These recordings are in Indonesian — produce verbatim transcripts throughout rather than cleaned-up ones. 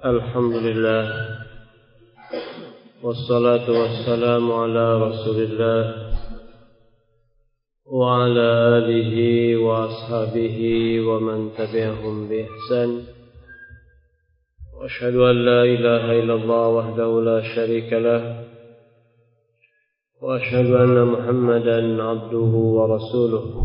Alhamdulillah, wassalatu wassalamu ala rasulillah wa ala alihi wa ashabihi wa man tabi'ahum bi ihsan. Wa ashhadu an la ilaha illallah wahdahu la sharika lah, wa ashhadu anna Muhammadan abduhu wa rasuluh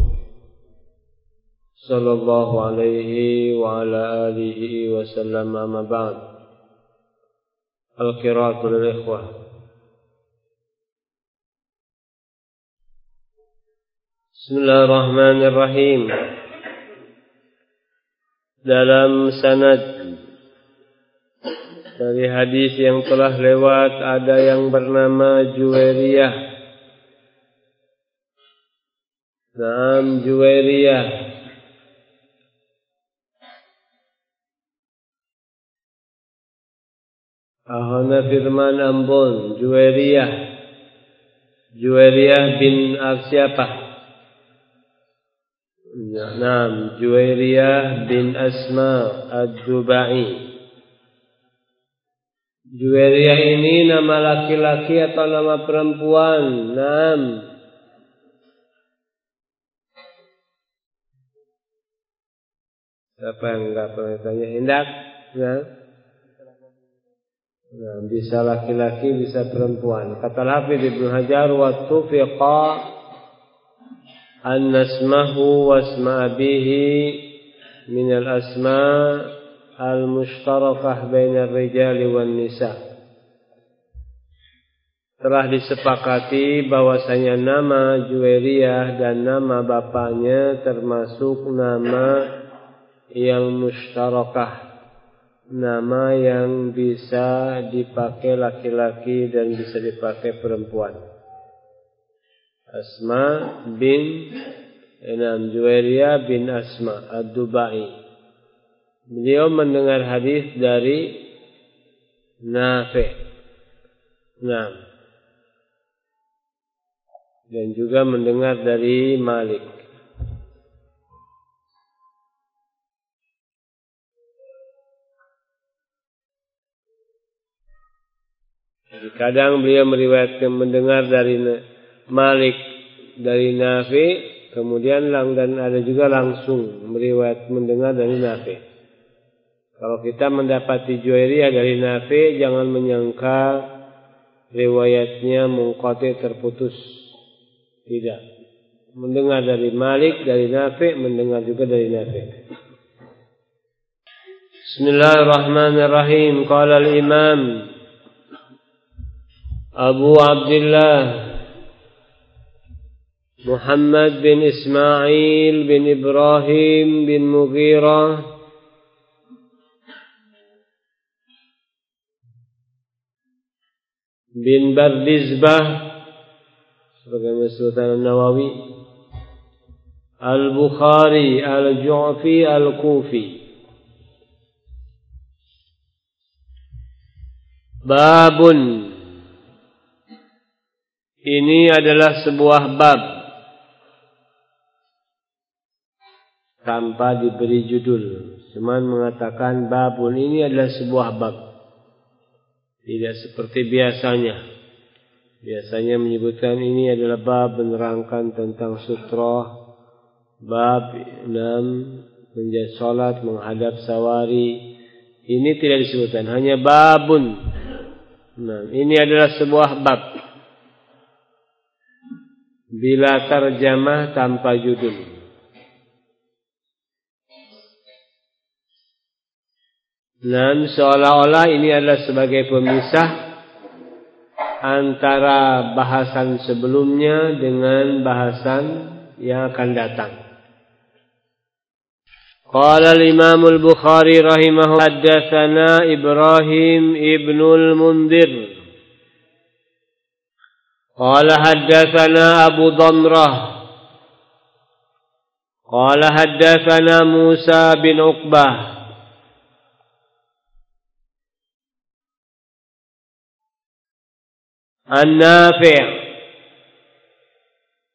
sallallahu alaihi wa ala alihi wa sallam. Amma ba'd. Al-qira'atu lil ikhwah. Bismillahirrahmanirrahim. Dalam sanad dari hadis yang telah lewat ada yang bernama Juwairiyah. Naam, Juwairiyah. Ahana firman Ambon, Juwairiyah. Juwairiyah bin siapa? Naam, Juwairiyah bin Asma ad-Dubai. Juwairiyah ini nama laki-laki atau nama perempuan? Naam. Siapa yang enggak pernah tanya? Hendak? Nah. Nah, bisa laki-laki, bisa perempuan. Kata Hafidz Ibnu Hajar, wa tufiqa an asmahu wa asma abihi min al-asma al-mushtarakah bainar rijali wan nisa. Telah disepakati bahwasanya nama Juwairiyah dan nama bapaknya termasuk nama yang mushtarakah, nama yang bisa dipakai laki-laki dan bisa dipakai perempuan. Asma bin Enam Juwairiyah bin Asma ad-Dubai. Beliau mendengar hadis dari Nafi'. Nah, dan juga mendengar dari Malik. Jadi kadang beliau meriwayatkan mendengar dari Malik, dari Nafi, kemudian lang dan ada juga langsung meriwayat mendengar dari Nafi. Kalau kita mendapati Juwairiyah dari Nafi, jangan menyangka riwayatnya munqati, terputus. Tidak. Mendengar dari Malik, dari Nafi, mendengar juga dari Nafi. Bismillahirrahmanirrahim. Qala al-Imam Abu Abdullah Muhammad bin Ismail bin Ibrahim bin Mughirah bin Bardizbah sebagai Sultan Nawawi Al-Bukhari Al-Ju'fi Al-Kufi. Babun, ini adalah sebuah bab tanpa diberi judul, cuma mengatakan babun, ini adalah sebuah bab. Tidak seperti biasanya. Biasanya menyebutkan ini adalah bab menerangkan tentang sutra, bab enam menjadi salat menghadap sawari. Ini tidak disebutkan, hanya babun. Nah, ini adalah sebuah bab bila tarjamah tanpa judul. Dan seolah-olah ini adalah sebagai pemisah antara bahasan sebelumnya dengan bahasan yang akan datang. Qala al-Imam al-Bukhari rahimahullah, haddatsana Ibrahim ibnul Mundhir qala haddatsana Abu Damrah qala haddatsana Musa bin Uqbah an-Nafi'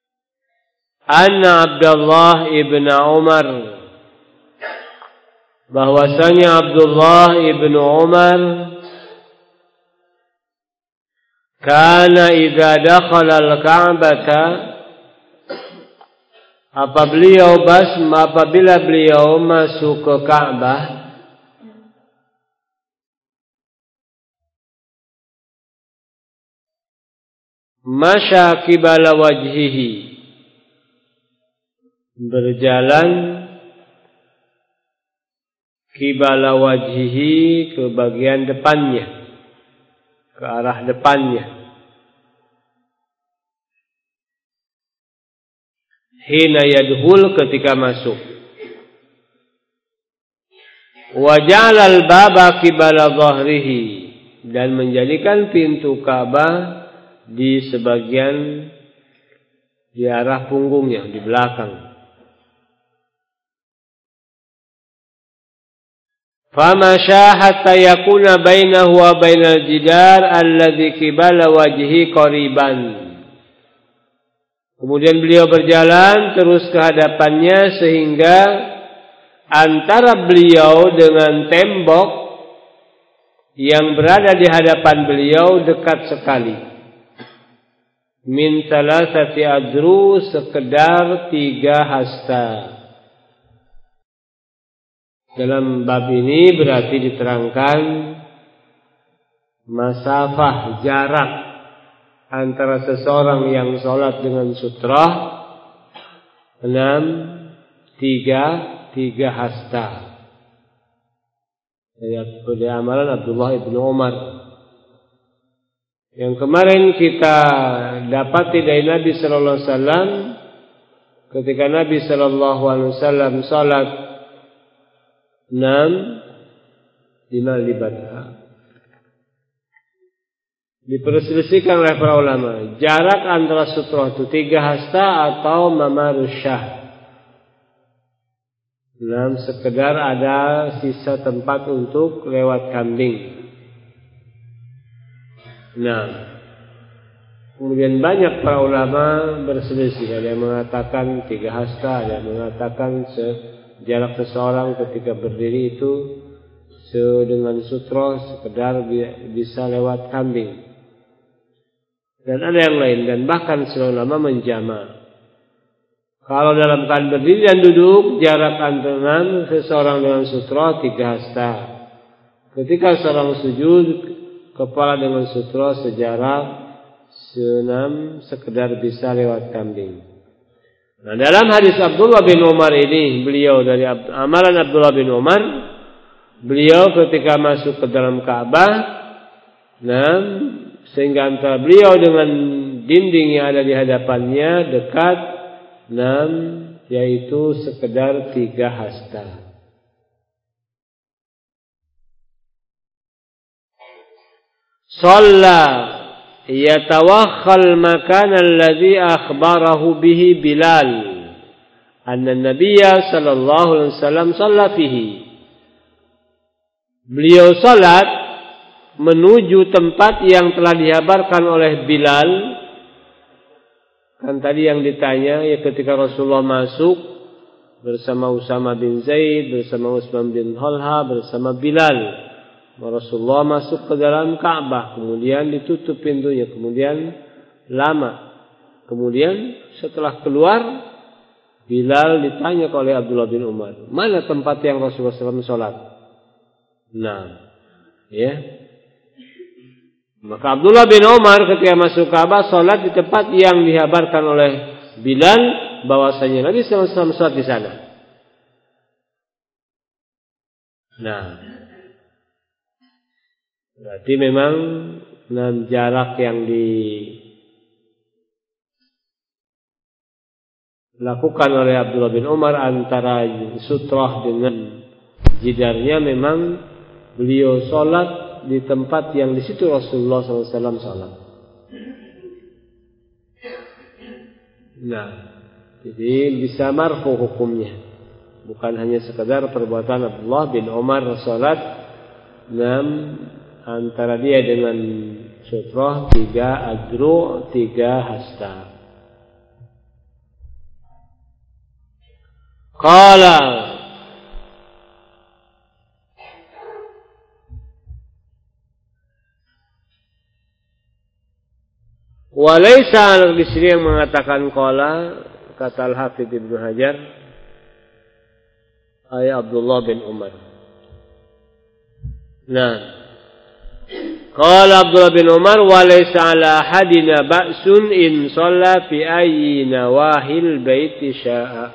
anna Abdullah ibn Umar bahwasanya Abdullah ibnu Umar kana idza dakhala al-Ka'bata, apabila bas apabila beliau masuk ke Ka'bah, masya qibala wajhihi, berjalan qibala wajhihi, ke bagian depannya, ke arah depannya. Hina yadkhul, ketika masuk. Wa ja'ala al-baba qibala dhahrihi, dan menjadikan pintu Ka'bah di sebagian di arah punggungnya, di belakang. Famasha hatta yakuna bainahu wa bainal jidar alladhi qibala wajhi qariban. Kemudian beliau berjalan terus ke hadapannya sehingga antara beliau dengan tembok yang berada di hadapan beliau dekat sekali. Min salasati adru, sekedar tiga hasta. Dalam bab ini berarti diterangkan masafah, jarak antara seseorang yang sholat dengan sutrah enam, tiga, tiga hasta. Dari amalan Abdullah ibnu Umar yang kemarin kita dapati dari Nabi Sallallahu Alaihi Wasallam, ketika Nabi Sallallahu Alaihi Wasallam sholat enam, lima libatah, diperselisihkan oleh para ulama jarak antara sutroh itu tiga hasta atau mamarusyah. Enam, sekedar ada sisa tempat untuk lewat kambing. Nah, kemudian banyak para ulama berselisih. Ada yang mengatakan tiga hasta, ada yang mengatakan jarak seseorang ketika berdiri itu dengan sutroh sekedar bisa lewat kambing. Dan ada yang lain, dan bahkan selama menjama. Kalau dalam keadaan berdiri dan duduk, jarak antara seseorang dengan sutroh tiga hasta. Ketika seorang sujud, kepala dengan sutroh sejarak senam, sekedar bisa lewat kambing. Nah, dalam hadis Abdullah bin Umar ini, beliau dari amalan Abdullah bin Umar, beliau ketika masuk ke dalam Ka'bah, nah, sehingga antara beliau dengan dinding yang ada di hadapannya dekat, nah, yaitu sekedar tiga hasta. Shalla yatawakhal makan alladhi akhbarahu bihi Bilal anna Nabiyya sallallahu alaihi wasallam shalla fihi. Beliau salat menuju tempat yang telah dihabarkan oleh Bilal. Kan tadi yang ditanya ya, ketika Rasulullah masuk bersama Usama bin Zaid, bersama Utsman bin Talha, bersama Bilal. Rasulullah masuk ke dalam Ka'bah, kemudian ditutup pintunya, kemudian lama. Kemudian setelah keluar, Bilal ditanya oleh Abdullah bin Umar, mana tempat yang Rasulullah shallallahu alaihi wasallam sholat? Nah, ya. Maka Abdullah bin Umar ketika masuk Ka'bah sholat di tempat yang dihabarkan oleh Bilal bahwasanya Nabi shallallahu alaihi wasallam sholat di sana. Nah, berarti memang nah, jarak yang dilakukan oleh Abdullah bin Umar antara sutrah dengan jidarnya, memang beliau sholat di tempat yang di situ Rasulullah shallallahu alaihi wasallam sholat. Nah, jadi bisa marfu hukumnya, bukan hanya sekadar perbuatan Abdullah bin Umar sholat enam antara dia dengan sutroh tiga adru, tiga hasta. Qala Walaysa di sini yang mengatakan qala, kata Al-Hafidz Ibnu Hajar, ay Abdullah bin Umar. Nah, qala Abdullah bin Umar walaysa ala hadina ba'sun in shalla fi ayyi nawahil baiti sya'a.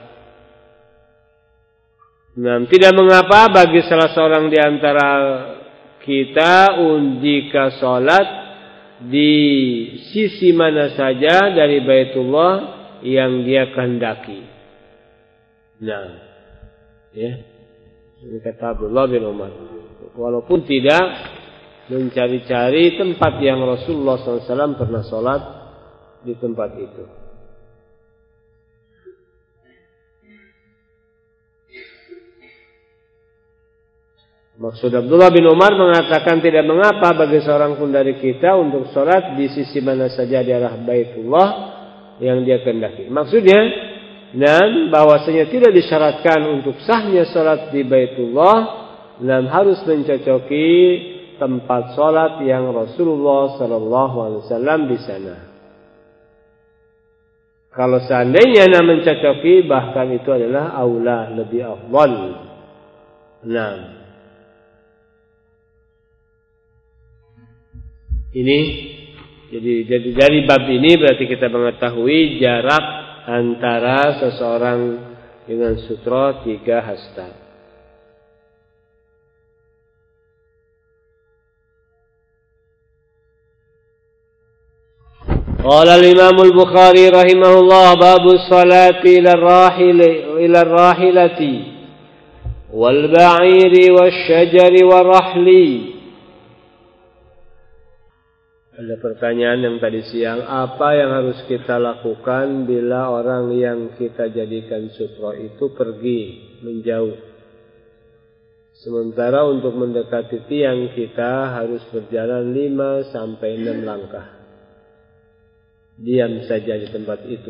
Nah, tidak mengapa bagi salah seorang di antara kita jika salat di sisi mana saja dari Baitullah yang dia kehendaki. Nah, ya. Ini kata Abdullah bin Umar. Walaupun tidak mencari-cari tempat yang Rasulullah shallallahu alaihi wasallam pernah salat di tempat itu. Maksud Abdullah bin Umar mengatakan tidak mengapa bagi seorang pun dari kita untuk sholat di sisi mana saja di arah Baitullah yang dia kehendaki. Maksudnya, dan bahwasanya tidak disyaratkan untuk sahnya sholat di Baitullah, dan harus mencocoki tempat sholat yang Rasulullah Sallallahu Alaihi Wasallam di sana. Kalau seandainya nak mencocoki, bahkan itu adalah aula, lebih afdal. Nah, ini jadi, jadi dari bab ini berarti kita mengetahui jarak antara seseorang dengan sutra tiga hasta. Qala al-Imam al-Bukhari rahimahullah babu salati ila ar-rahil ila ar-rahilati wal ba'iri wasyajari warahli. Ada pertanyaan yang tadi siang, apa yang harus kita lakukan bila orang yang kita jadikan sutra itu pergi menjauh? Sementara untuk mendekati tiang kita harus berjalan lima sampai enam langkah. Diam saja di tempat itu.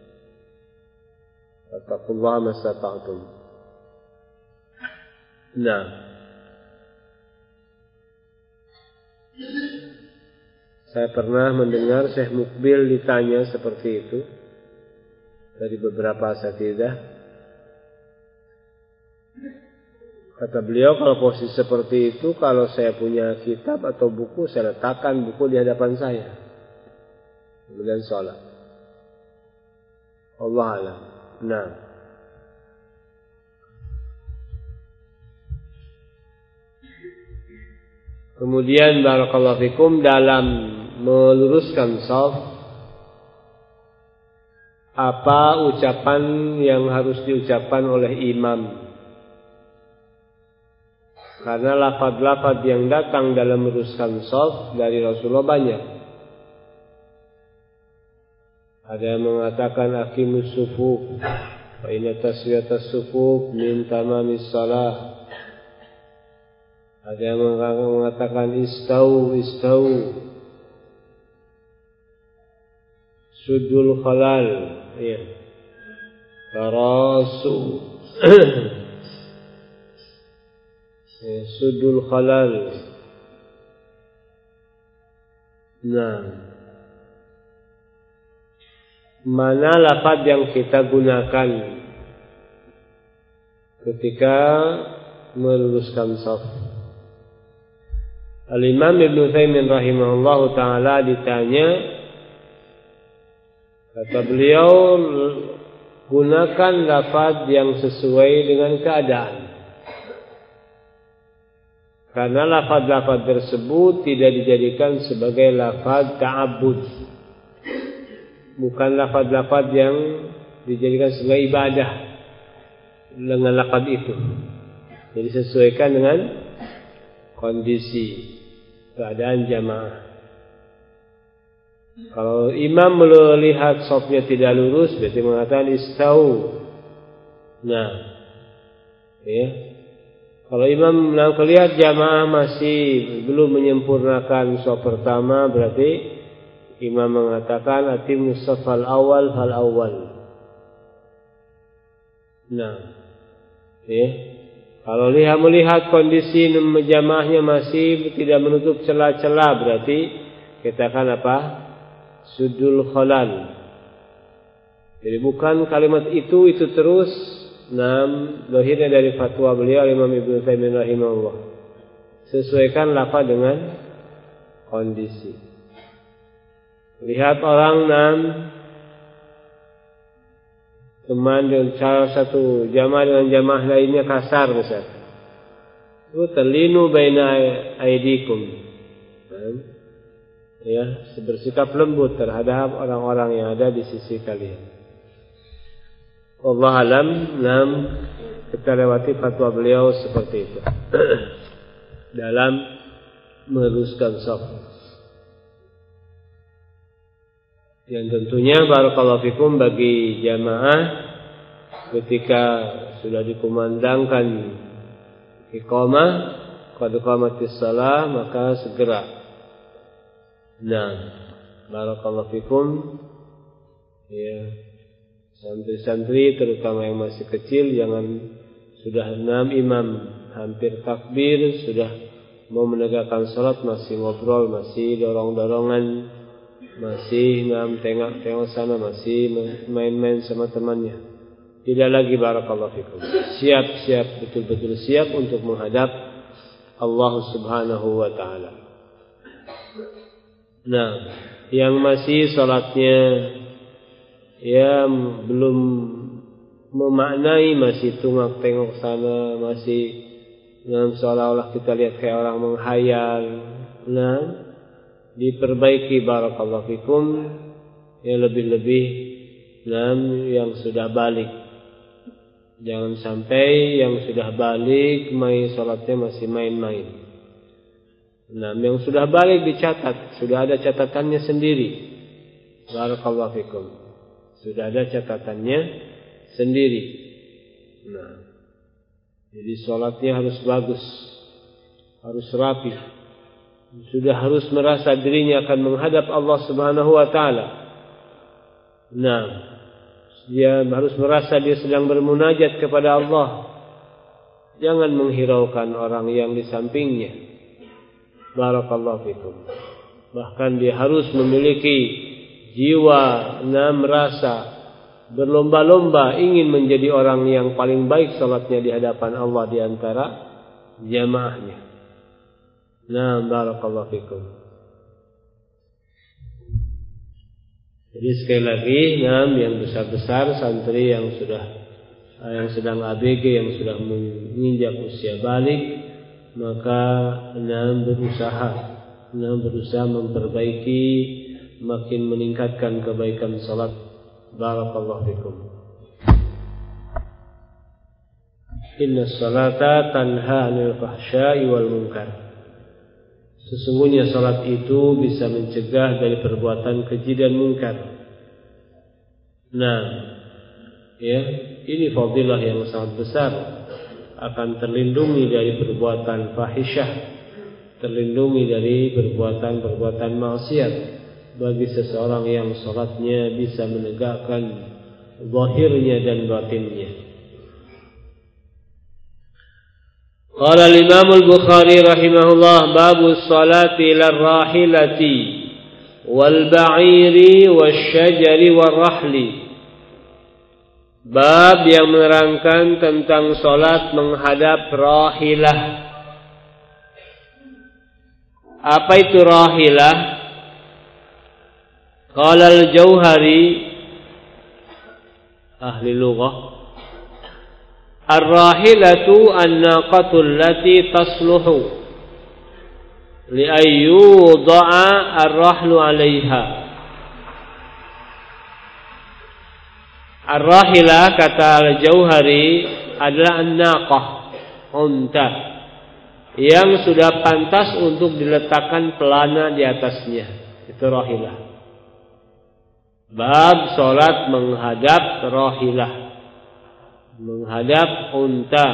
Fattaqullaha mastata'tum. Nah, saya pernah mendengar Syekh Mukbil ditanya seperti itu dari beberapa asatidzah. Kata beliau, kalau posisi seperti itu, kalau saya punya kitab atau buku, saya letakkan buku di hadapan saya, kemudian sholat. Allah alam. Nah, kemudian barakallahu fikum dalam meluruskan shaf, apa ucapan yang harus diucapkan oleh imam? Karena lafaz-lafaz yang datang dalam meluruskan shaf dari Rasulullah banyak. Ada yang mengatakan aqimus sufuf, fa inna taswiyatas sufuf min tamamis shalah. Ada yang mengatakan istau, istau, sudul khalal, ya, tarasu, ya, sudul khalal. Nah, mana lafaz yang kita gunakan ketika meluruskan shaf? Al-Imam Ibn Utsaimin rahimahullahu ta'ala ditanya, kata beliau, gunakan lafaz yang sesuai dengan keadaan. Karena lafaz-lafaz tersebut tidak dijadikan sebagai lafaz ta'abbud. Bukan lafaz-lafaz yang dijadikan sebagai ibadah dengan lafaz itu. Jadi sesuaikan dengan kondisi keadaan jamaah. Kalau imam melihat shafnya tidak lurus, berarti mengatakan istau. Nah, ya. Kalau imam melihat jamaah masih belum menyempurnakan shaf pertama, berarti imam mengatakan atimus shafal awal fal awal. Nah, ya. Kalau lihat melihat kondisi jamaahnya masih tidak menutup celah-celah, berarti kita akan apa? sudul khalal. Jadi bukan kalimat itu itu terus. Nam, lahirnya dari fatwa beliau Imam Ibnu Taimiyah rahimahullah. Sesuaikan lafaz dengan kondisi. Lihat orang nam teman dengan salah satu jamaah dengan jamaah lainnya kasar misalnya. Itu terlinu baina aidikum. Ya, bersikap lembut terhadap orang-orang yang ada di sisi kalian. Allah alam, nam kita lewati fatwa beliau seperti itu dalam meluruskan shaf. Yang tentunya barakallahu fikum bagi jamaah ketika sudah dikumandangkan iqamah, qad qamatis shalah, maka segera. Nah, barakallahu fikum ya. Santri-santri terutama yang masih kecil jangan sudah enam imam hampir takbir sudah mau menegakkan salat masih ngobrol, masih dorong-dorongan, masih enam tengok-tengok sana, masih main-main sama temannya. Tidak lagi barakallahu fikum. Siap-siap betul-betul siap untuk menghadap Allah Subhanahu wa taala. Nah, yang masih salatnya ya belum memaknai, masih tungak tengok sana, masih nah, seolah-olah kita lihat kayak orang menghayal. Nah, diperbaiki barakallahu fikum ya, lebih-lebih nah, yang sudah balik. Jangan sampai yang sudah balik main salatnya masih main-main. Nah, yang sudah balik dicatat, sudah ada catatannya sendiri. Barakallahu fikum. Sudah ada catatannya sendiri. Nah, jadi sholatnya harus bagus, harus rapi. Sudah harus merasa dirinya akan menghadap Allah Subhanahu wa taala. Nah, dia harus merasa dia sedang bermunajat kepada Allah. Jangan menghiraukan orang yang di sampingnya. Barakallahu fikum. Bahkan dia harus memiliki jiwa dan merasa berlomba-lomba ingin menjadi orang yang paling baik salatnya di hadapan Allah di antara jamaahnya. Nah, barakallahu fikum. Jadi sekali lagi, nah, yang besar-besar santri yang sudah yang sedang A B G, yang sudah menginjak usia balik, maka nah, berusaha nah, berusaha memperbaiki, makin meningkatkan kebaikan salat. Barakallahu fikum. Inna salata tanha 'anil fahsya'i wal munkar. Sesungguhnya salat itu bisa mencegah dari perbuatan keji dan munkar. Nah, ya, ini fadilah yang sangat besar. Akan terlindungi dari perbuatan fahisyah, terlindungi dari perbuatan-perbuatan maksiat bagi seseorang yang salatnya bisa menegakkan zahirnya dan batinnya. Qala al-Imam al-Bukhari rahimahullah, babu salati ila rahilati wal ba'iri wasyajari warahli. Bab yang menerangkan tentang salat menghadap rahilah. Apa itu rahilah? Qala al-Jauhari ahli lughah, ar-rahilatu an-naqatu allati tasluhu li ayyuda'a ar-rahlu 'alayha. Ar-rahilah kata al-Jauhari adalah an-naqah, unta yang sudah pantas untuk diletakkan pelana di atasnya. Itu rahilah. Bab salat menghadap rahilah, menghadap unta.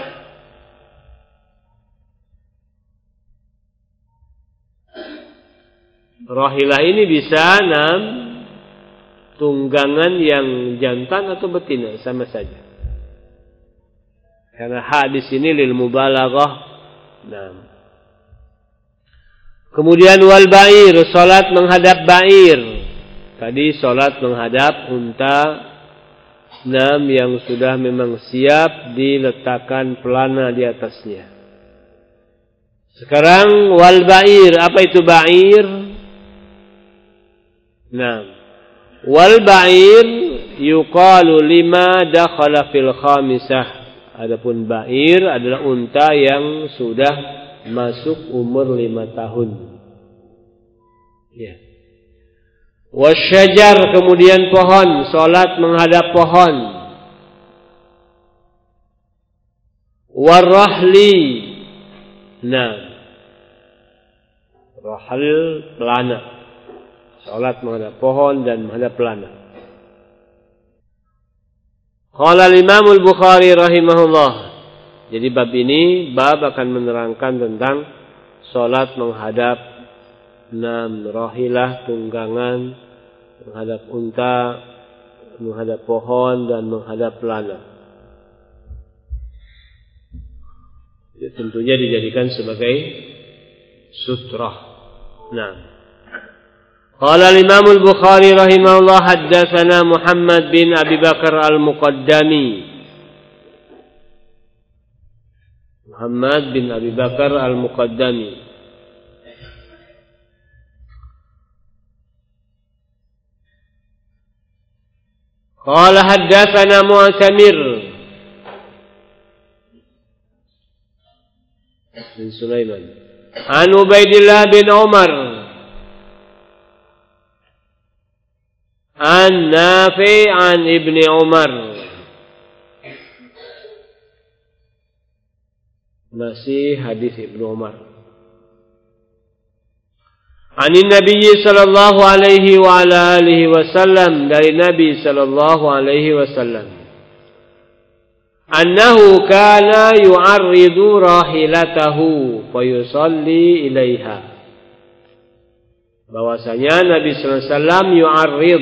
Rahilah ini bisa enam tunggangan yang jantan atau betina, sama saja. Karena hak di sini lil mubalaghah. Nah. Kemudian wal ba'ir, salat menghadap ba'ir. Tadi sholat menghadap unta enam yang sudah memang siap diletakkan pelana di atasnya. Sekarang wal ba'ir. Apa itu ba'ir? Nah, wal ba'ir yuqalu lima dakhala fil khamisah. Adapun ba'ir adalah unta yang sudah masuk umur lima tahun. Ya. Wasyajar, kemudian pohon, salat menghadap pohon. Warahli, nah, rahl pelana, salat menghadap pohon dan menghadap pelana. Qala al-Imam al-Bukhari rahimahullah. Jadi bab ini bab akan menerangkan tentang salat menghadap enam rahilah, tunggangan, menghadap unta, menghadap pohon dan menghadap pelana. Ya, tentunya dijadikan sebagai sutrah. Nah, qala al-Imam al-Bukhari rahimahullah haddatsana Muhammad bin Abi Bakar al-Muqaddami. Muhammad bin Abi Bakar al-Muqaddami. Qala haddatsana Mu'tamir bin Sulaiman an Ubaidillah bin Umar an Nafi' an Ibni Umar. Masih hadis Ibnu Umar. Anin Nabi sallallahu alaihi wa ala alihi wasallam, dari Nabi sallallahu alaihi wasallam, annahu kana yu'arridu rahilatahu fa yusalli ilaiha. Bahwasanya Nabi sallallahu alaihi wasallam yu'arrid,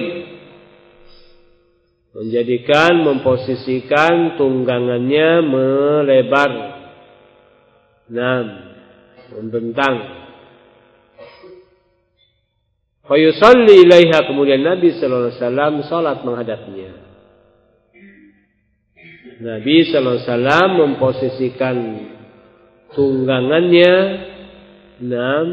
menjadikan, memposisikan tunggangannya melebar, nam, membentang. Fa yusalli ilaiha, kemudian Nabi sallallahu alaihi wasallam salat menghadapnya. Nabi sallallahu alaihi wasallam memposisikan tunggangannya, nam,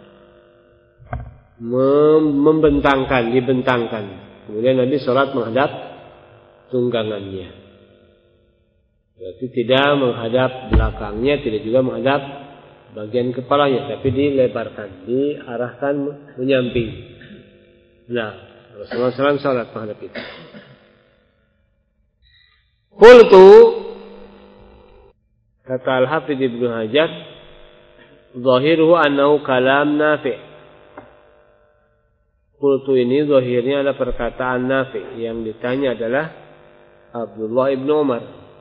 membentangkan, dibentangkan. Kemudian Nabi salat menghadap tunggangannya. Berarti tidak menghadap belakangnya, tidak juga menghadap bagian kepalanya, tapi dilebarkan, diarahkan menyamping. Nah, Rasulullah shallallahu alaihi wasallam salat menghadap itu. Qultu, kata Al-Hafidz Ibnu Hajar, zahiruhu annahu kalam Nafi'. Qultu ini zahirnya adalah perkataan Nafi', yang ditanya adalah Abdullah Ibnu Umar.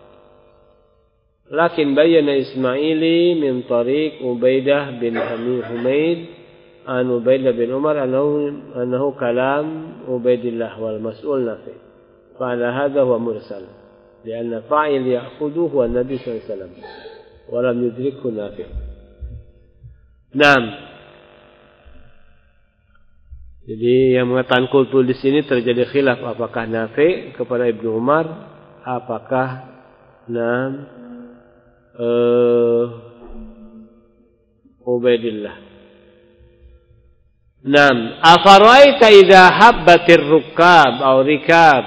Lakin bayyana Ismaili min tariq Ubaidah bin Humaid an Ubaidah bin Umar annahu annahu kalam Ubaidillah wal mas'ul Nafi'. Fa ala hadha huwa mursal. Lianna fa'il ya'khudhu huwa Nabi sallallahu alaihi wasallam wa lam yudrikhu Nafi'. Naam. Jadi yang mengatakan qultu di sini terjadi khilaf, apakah Nafi' kepada Ibnu Umar, apakah naam Uh, Ubaidillah. Naam, afaraita idza habbatir rukab atau rikab.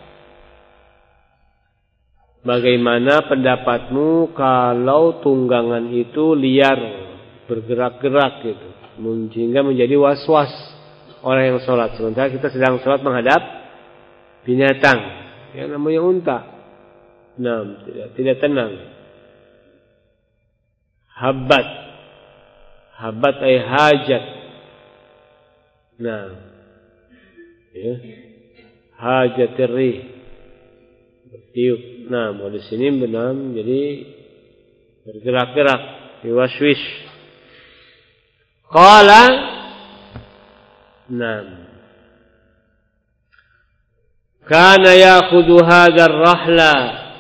Bagaimana pendapatmu kalau tunggangan itu liar, bergerak-gerak gitu, sehingga menjadi was-was orang yang sholat. Sementara kita sedang sholat menghadap binatang yang namanya unta. Naam, tidak, tidak tenang. Habbat, habbat ay hajat. Nah, ya, hajatir rih, bertiup. Nah, mau di sini benar, jadi bergerak-gerak, diwaswish. Qala, nah, kana ya'khudhu hadzal rahla.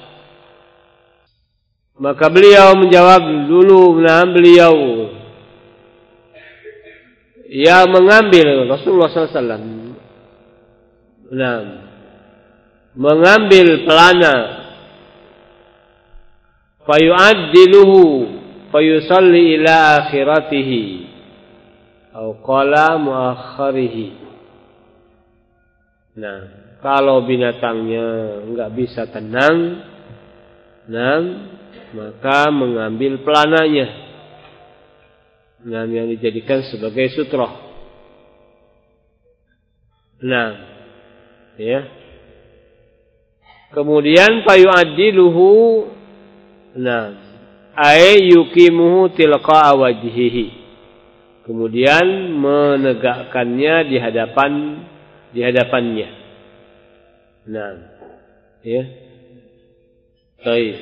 Maka beliau menjawab dulu, nah beliau ya mengambil Rasulullah sallallahu alaihi wasallam Nah, mengambil pelana, fayu'addiluhu fayusalli ila akhiratihi atau qala muakharihi. Nah, kalau binatangnya enggak bisa tenang, nah, maka mengambil pelananya, nah, yang dijadikan sebagai sutroh. Nah, ya. Kemudian fayu'addiluhu, nah, ay yuqimuhu tilqa wajhihi. Kemudian menegakkannya di hadapan di hadapannya. Nah, ya. Baik.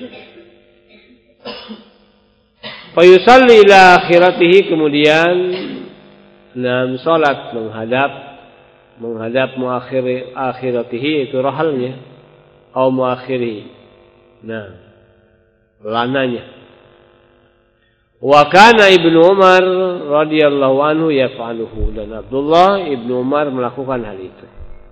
Fayusalli ila akhiratihi, kemudian nah, salat menghadap menghadap muakhir akhiratihi, itu rahalnya, atau muakhirihi. Nah, lananya. Wa kana Ibnu Umar radhiyallahu anhu yaf'aluhu, dan Abdullah Ibnu Umar melakukan hal itu.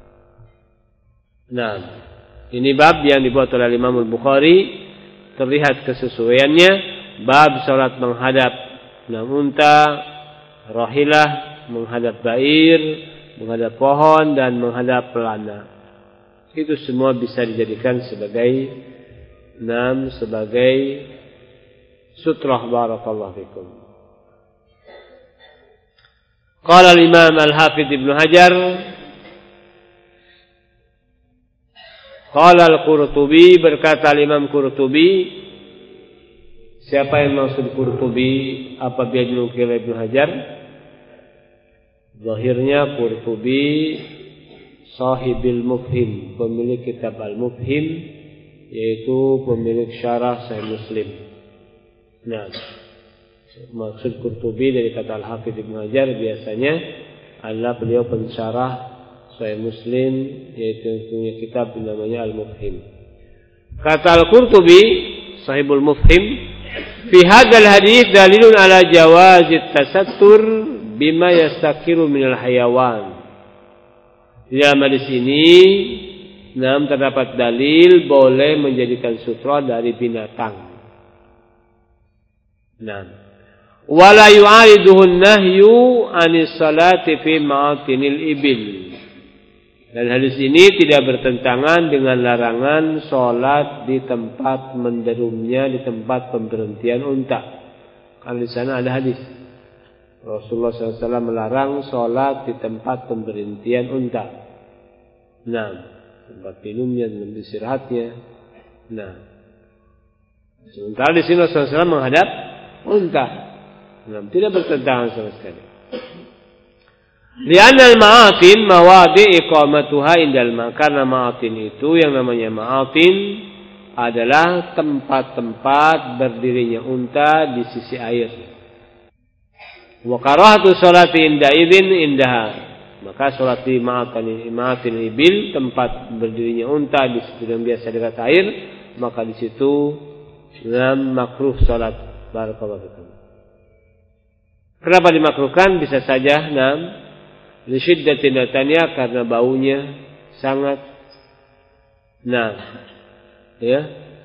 Nah, ini bab yang dibuat oleh Imam Al-Bukhari, terlihat kesesuaiannya, bab salat menghadap nah, unta, rahilah, menghadap bair, menghadap pohon, dan menghadap pelana. Itu semua bisa dijadikan sebagai nam sebagai sutrah. Barakallahu fikum. Qala al-Imam Al-Hafidz Ibnu Hajar, qala Al-Qurtubi, berkata Imam Qurtubi. Siapa yang maksud Qurtubi apabila dinukil Ibnu Hajar? Zahirnya Qurtubi Sahibil Mufhim, pemilik kitab Al-Mufhim, yaitu pemilik syarah Sahih Muslim. Nah, maksud Qurtubi dari kata Al-Hafidz Ibnu Hajar biasanya adalah beliau pensyarah Sahih Muslim, yaitu punya kitab namanya Al-Mufhim. Kata Al-Qurtubi Sahibul Mufhim, fi hadzal hadits dalilun ala jawazit tasattur bima yastakiru minal hayawan. Di dalam hadis ini, nah, terdapat dalil boleh menjadikan sutra dari binatang. Nah, wala yu'ariduhun nahyu anis salati fi ma'atinil ibil. Dan hadis ini tidak bertentangan dengan larangan sholat di tempat menderumnya, di tempat pemberhentian unta. Karena di sana ada hadis Rasulullah shallallahu alaihi wasallam melarang sholat di tempat pemberhentian unta. Nah, tempat minumnya, tempat istirahatnya. Nah, sementara di sini Rasulullah shallallahu alaihi wasallam menghadap unta. Nah, tidak bertentangan sama sekali. Li'anna al-ma'atin mawadi' iqamatuha indal ma', karena ma'atin itu yang namanya ma'atin adalah tempat-tempat berdirinya unta di sisi air. Wa karahatu sholati inda idzin indaha, maka sholat di ma'atin ma'atin ibil, tempat berdirinya unta di situ yang biasa dekat air, maka di situ dalam makruh sholat. Barakallahu fikum. Kenapa dimakruhkan? Bisa saja nam li syiddatin natanya, karena baunya sangat nah ya,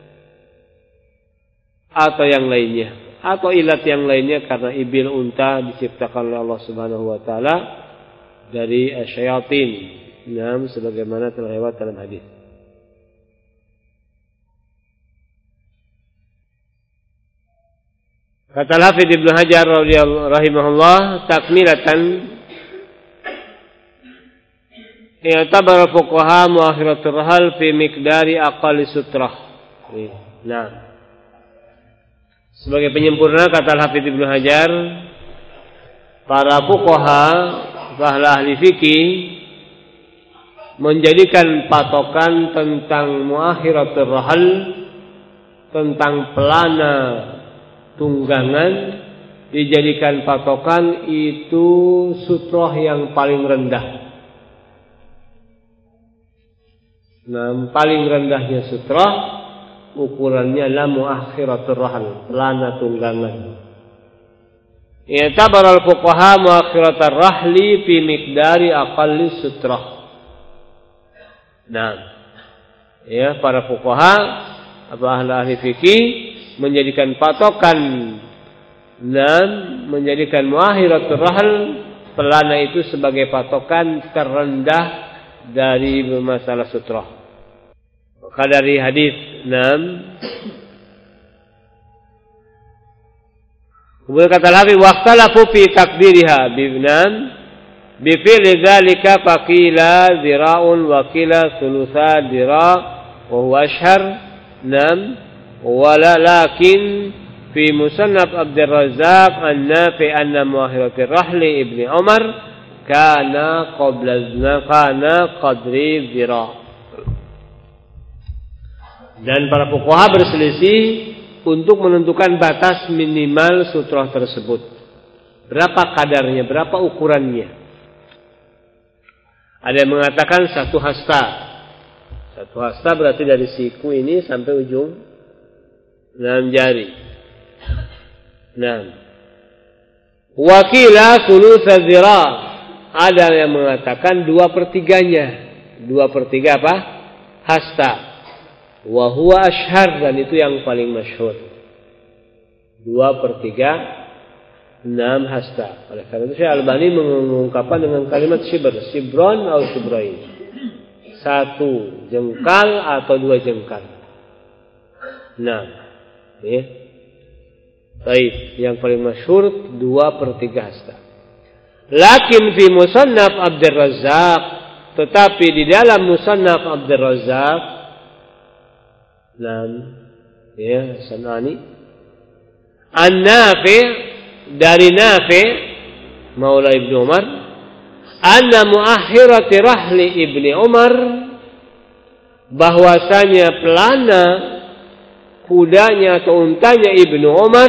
atau yang lainnya, atau ilat yang lainnya, karena ibil unta diciptakan oleh Allah Subhanahu wa taala dari asyayatin, nam sebagaimana telah lewat dalam hadis. Kata Al-Hafidz Ibnu Hajar rahimahullah, takmilatan i'tabar fuqaha muakhiratul rahal fi miqdari aqalli sutrah. Nah, sebagai penyempurna kata Al-Hafidz Ibnu Hajar, para fuqaha, para ahli fikih menjadikan patokan tentang muakhiratul rahal, tentang pelana tunggangan, dijadikan patokan itu sutroh yang paling rendah. Nah, paling rendahnya sutroh ukurannya adalah muakhiratul rahal, pelana tunggangan. I'tabar al-fuqaha muakhiratul rahli fi miqdari aqalli sutroh. Nah, ya para fuqaha atau ahli fikih menjadikan patokan dan menjadikan muahiratul rahl, pelana itu sebagai patokan terendah dari masalah sutrah. Maka dari hadis enam, kemudian kata Al-Habib waqtalafu fi takdiriha bibnan bi fi'li dzalika faqila zira'un wa qila thulutsa zira' wa huwa ashhar nam wala lakin fi musannaf Abdul Razzaq an-Nafi anna muahiratir rahli ibni Umar kana qabla kana qadri zira'. Dan para fuqaha berselisih untuk menentukan batas minimal sutrah tersebut. Berapa kadarnya, berapa ukurannya? Ada yang mengatakan satu hasta. Satu hasta berarti dari siku ini sampai ujung enam jari. Nah, wakila thulutsa zira. Ada yang mengatakan dua pertiganya. Dua pertiga apa? Hasta. Wa huwa ashhar, dan itu yang paling masyhur. Dua per tiga enam hasta. Oleh karena itu Syekh Al-Albani mengungkapkan dengan kalimat shibr, shibron atau shibrain. Satu jengkal atau dua jengkal. Nah, ya. Baik, yang paling masyhur dua per tiga hasta. Lakin fi musannaf Abdul Razzaq, tetapi di dalam musannaf Abdul Razzaq, Nam, ya, Sanani, An-Nafi, dari Nafi Maula Ibnu Umar, anna muahhirati rahli Ibni Umar, bahwasanya pelana kudanya atau untanya Ibnu Umar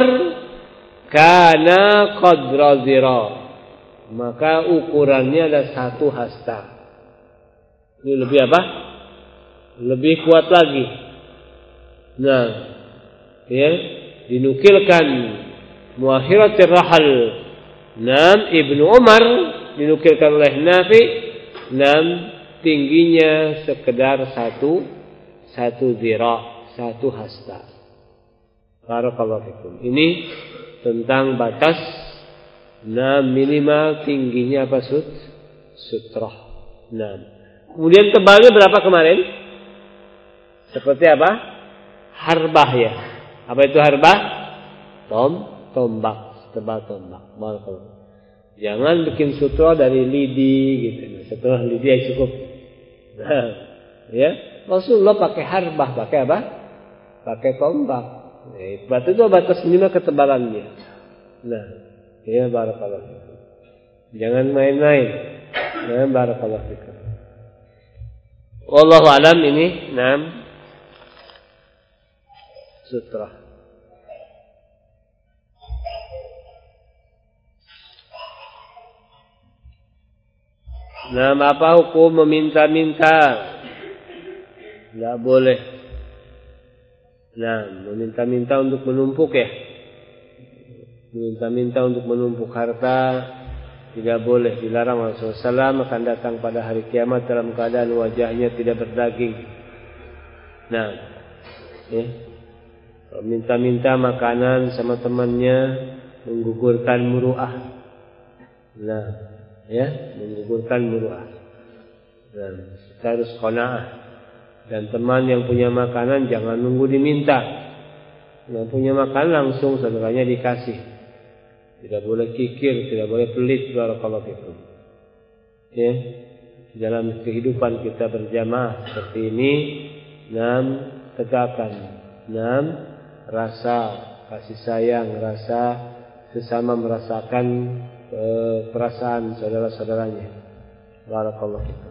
kana qadra zira, maka ukurannya ada satu hasta. Ini lebih apa? Lebih kuat lagi. Nah, ya, dinukilkan muahiratir rahal nam Ibnu Umar, dinukilkan oleh Nafi, nam tingginya sekedar satu satu zira, satu hasta. Barakallahu fikum. Ini tentang batas nam minimal tingginya apa sut sutrah. Nam. Kemudian tebalnya berapa kemarin? Seperti apa? Harbah ya. Apa itu harbah? Tom, tombak, tebal tombak. Barakallahu. Jangan bikin sutra dari lidi gitu. Setelah lidi ya cukup. Nah, ya. Rasulullah pakai harbah, pakai apa? Pakai tombak. Nah, berarti itu batas minimal ketebalannya. Nah, ya barakallahu. Jangan main-main. Nah, barakallahu fikum. Wallahu alam ini, nah, sutra. Nah, apa hukum meminta-minta? Tidak boleh. Nah, meminta-minta untuk menumpuk ya. Meminta-minta untuk menumpuk harta tidak boleh, dilarang. Rasulullah shallallahu alaihi wasallam akan datang pada hari kiamat dalam keadaan wajahnya tidak berdaging. Nah, ya. Minta-minta makanan sama temannya menggugurkan muruah. Nah, ya, menggugurkan muruah. Nah, kita harus qanaah. Dan teman yang punya makanan jangan nunggu diminta. Yang punya makanan langsung saudaranya dikasih. Tidak boleh kikir, tidak boleh pelit. Barakallahu fikum. Ya, dalam kehidupan kita berjamaah seperti ini, enam tegakkan, enam rasa kasih sayang, rasa sesama merasakan e, perasaan saudara-saudaranya. Barakallahu fikum.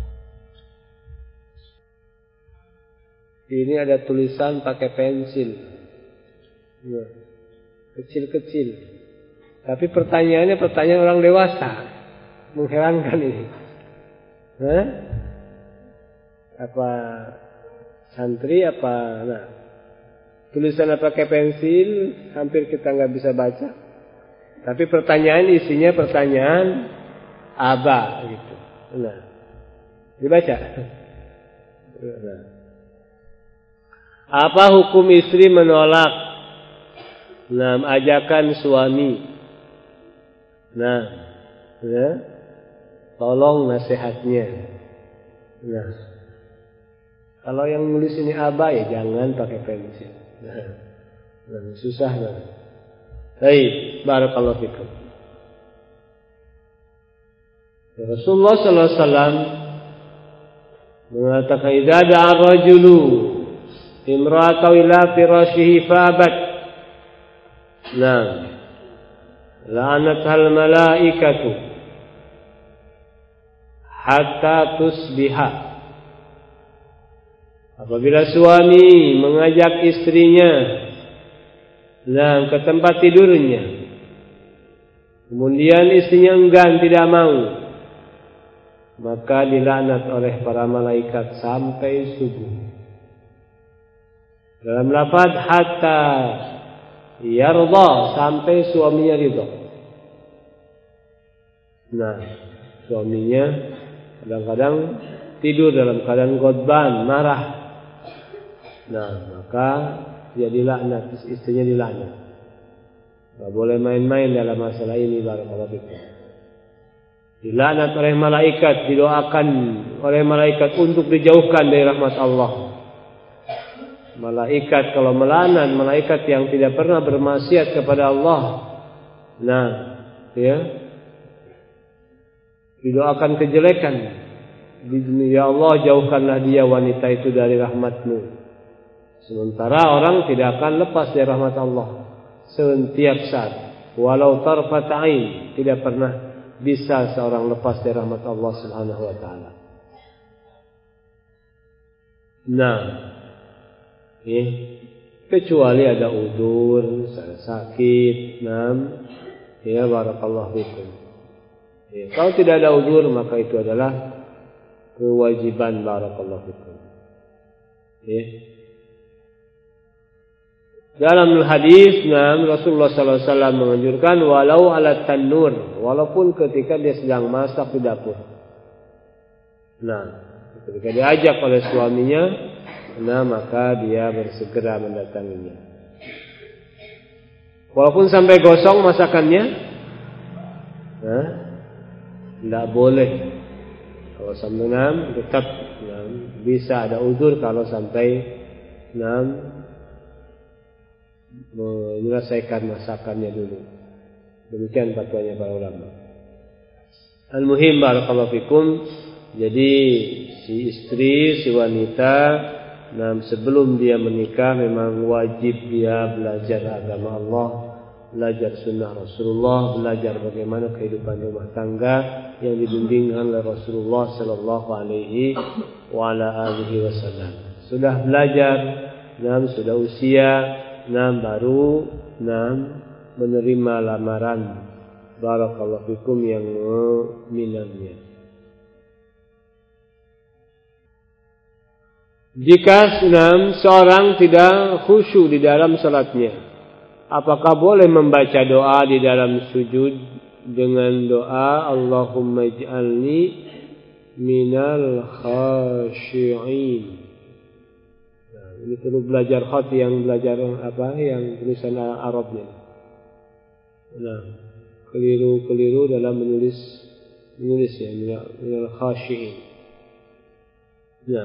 Ini ada tulisan pakai pensil, ya, kecil-kecil. Tapi pertanyaannya pertanyaan orang dewasa, mengherankan ini. Hah? Apa santri apa? Nah, tulisannya pakai pensil, hampir kita nggak bisa baca. Tapi pertanyaan isinya pertanyaan aba gitu. Nah, dibaca. Nah. Apa hukum istri menolak nah, ajakan suami? Nah, ya, tolong nasihatnya. Nah, kalau yang nulis ini abah ya jangan pakai pensil. Nah, nah susah nah. Baik, barakallahu fikum. Rasulullah sallallahu alaihi wasallam mengatakan idza da'a rajulu imra'atahu ila firashihi fabat. Nah, la'anathal malaikatu hatta tusbiha. Apabila suami mengajak istrinya nah, ke tempat tidurnya, kemudian istrinya enggan tidak mau, maka dilaknat oleh para malaikat sampai subuh. Dalam lafaz hatta yarda, sampai suaminya ridha. Nah, suaminya kadang-kadang tidur dalam keadaan ghadban, marah. Nah, maka dia dilaknat, istrinya dilaknat. Tidak boleh main-main dalam masalah ini, barakallahu fikum. Dilaknat oleh malaikat, didoakan oleh malaikat untuk dijauhkan dari rahmat Allah. Malaikat kalau melaknat, malaikat yang tidak pernah bermaksiat kepada Allah, nah, ya, didoakan kejelekan. Ya Allah, jauhkanlah dia wanita itu dari rahmat-Mu. Sementara orang tidak akan lepas dari rahmat Allah setiap saat. Walau tarfat ain, tidak pernah bisa seorang lepas dari rahmat Allah Subhanahu wa taala. Nah, eh, kecuali ada udzur, sakit, nam, ya barakallahu fikum. Ya, kalau tidak ada udzur maka itu adalah kewajiban, barakallahu fikum. Ya. Dalam hadis, nah, Rasulullah sallallahu alaihi wasallam menganjurkan walau ala tanur, walaupun ketika dia sedang masak di dapur. Nah, ketika diajak oleh suaminya, nah maka dia bersegera mendatanginya. Walaupun sampai gosong masakannya, nah, tidak boleh. Kalau sampai enam tetap nah, bisa ada udzur kalau sampai enam menyelesaikan masakannya dulu. Demikian fatwanya para ulama. Al-muhim barakallahu fikum. Jadi si istri, si wanita, nah, sebelum dia menikah memang wajib dia belajar agama Allah, belajar sunnah Rasulullah, belajar bagaimana kehidupan rumah tangga yang dibimbingkan oleh Rasulullah sallallahu alaihi wa ala alihi wasallam. Sudah belajar, nah, sudah usia, nah, baru nah, menerima lamaran barakallahu fikum yang minamnya. Jika enam seorang tidak khusyuk di dalam salatnya, apakah boleh membaca doa di dalam sujud dengan doa Allahumma ij'alni minal khashi'in? Nah, ini perlu belajar khat yang belajar apa yang tulisan Arabnya. Nah, keliru-keliru dalam menulis menulisnya minal, minal khashi'in. Nah,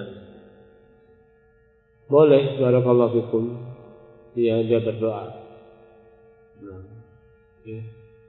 boleh, barakallahu fikum. Ya, dia berdoa. Nah, ya.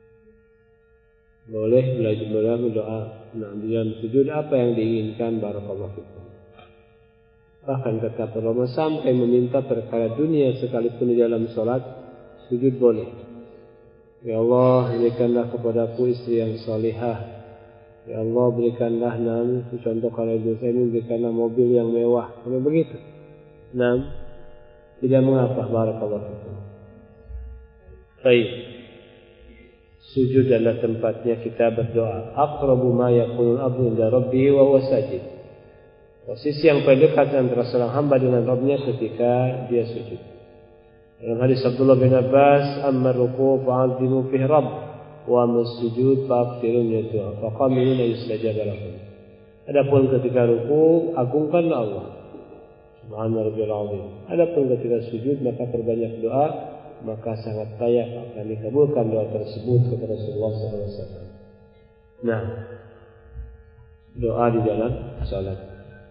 Boleh belajar berdoa. Nah, di dalam sujud apa yang diinginkan, barakallahu fikum. Bahkan kata ulama sampai meminta perkara dunia sekalipun di dalam salat, sujud boleh. Ya Allah, berikanlah kepadaku istri yang salihah. Ya Allah, berikanlah nam, contoh kalau ibu saya ini berikanlah mobil yang mewah. Kalau begitu. Nah, tidak mengapa, barakallahu fikum. Baik. Sujud adalah tempatnya kita berdoa. Aqrabu ma yakunul abdu inda rabbih wa huwa sajid. Posisi yang paling dekat antara seorang hamba dengan Rabbnya ketika dia sujud. Dalam hadis Abdullah bin Abbas, amma ruku' fa'azimu fihi rabb wa amma sujud fa'aktsiru min ad-du'a fa qamilu yustajab lakum. Adapun ketika ruku', agungkanlah Allah. Subhana rabbiyal azim. Adapun ketika sujud maka perbanyak doa, maka sangat layak akan dikabulkan doa tersebut kata Rasulullah sallallahu alaihi wasallam. Nah, doa di dalam salat.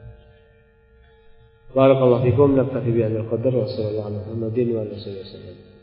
Barakallahu fikum, naktafi bihadzal qadar wa sallallahu alaihi wa sallam.